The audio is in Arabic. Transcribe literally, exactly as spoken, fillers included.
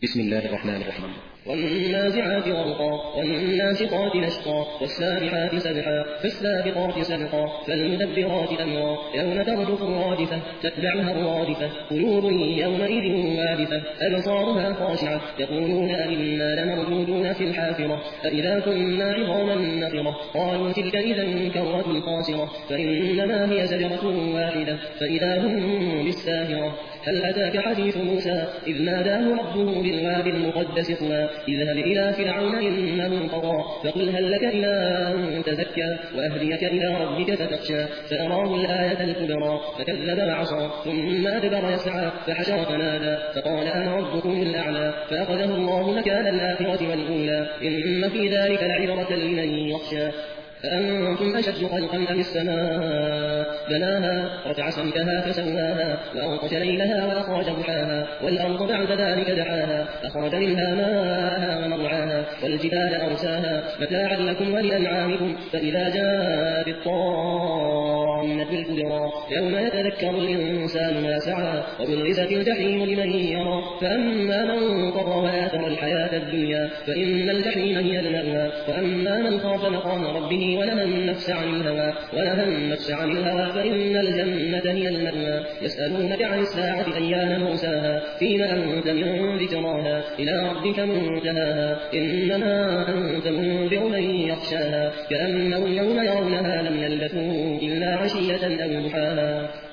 بسم الله الرحمن الرحيم. والنازعات غرقا والناشطات نشطا والسابحات سبحا فالسابقات سبقا فالمدبرات أمرا يوم ترجف الرادفة تتبعها الرادفة قلوب يومئذ واجفة أبصارها خاشعة يقولون أئنا لمردودون في الحافرة أئذا كنا عظاما نخرة قالوا تلك إذا كرة خاسرة فإنما هي زجرة واحدة فإذا هم بالساهرة هل أتاك حديث موسى إذ ناداه ربه بالوادي المقدس طوى اذهب إلى فرعون إنه طغى فقل هل لك إلى أن تزكى وأهديك إلى ربك فتخشى فأراه الآية الكبرى فكذب وعصى ثم أدبر يسعى فحشر فنادى فقال أنا ربكم الأعلى فأخذه الله مكان الآخرة والأولى إن في ذلك لعبرة لمن يخشى أأنتم أشد خلقا أم السماء بناها رفع سمكها فسواها وأغطش ليلها وأخرج ضحاها والأرض بعد ذلك دحاها أخرج منها ماءها ومرعاها والجبال أرساها متاعا لكم ولأنعامكم فإذا جاءت الطامة الكبرى يوم يتذكر الإنسان ما سعى وبرزت الجحيم لمن يرى فأما من طغى وآثر الحياة الدنيا فإن الجحيم هي المأوى وأما من خاف مقام ربه ونهى النفس عن الهوى ونهى النفس عن الهوى فإن الجنة هي المأوى يسألونك عن الساعة أيان مرساها فيما أنت من ذكراها إلى ربك منتهاها إنما أنت منذر من يخشاها كأنهم يوم يرونها لم يلبثوا إلا عشية أو ضحاها.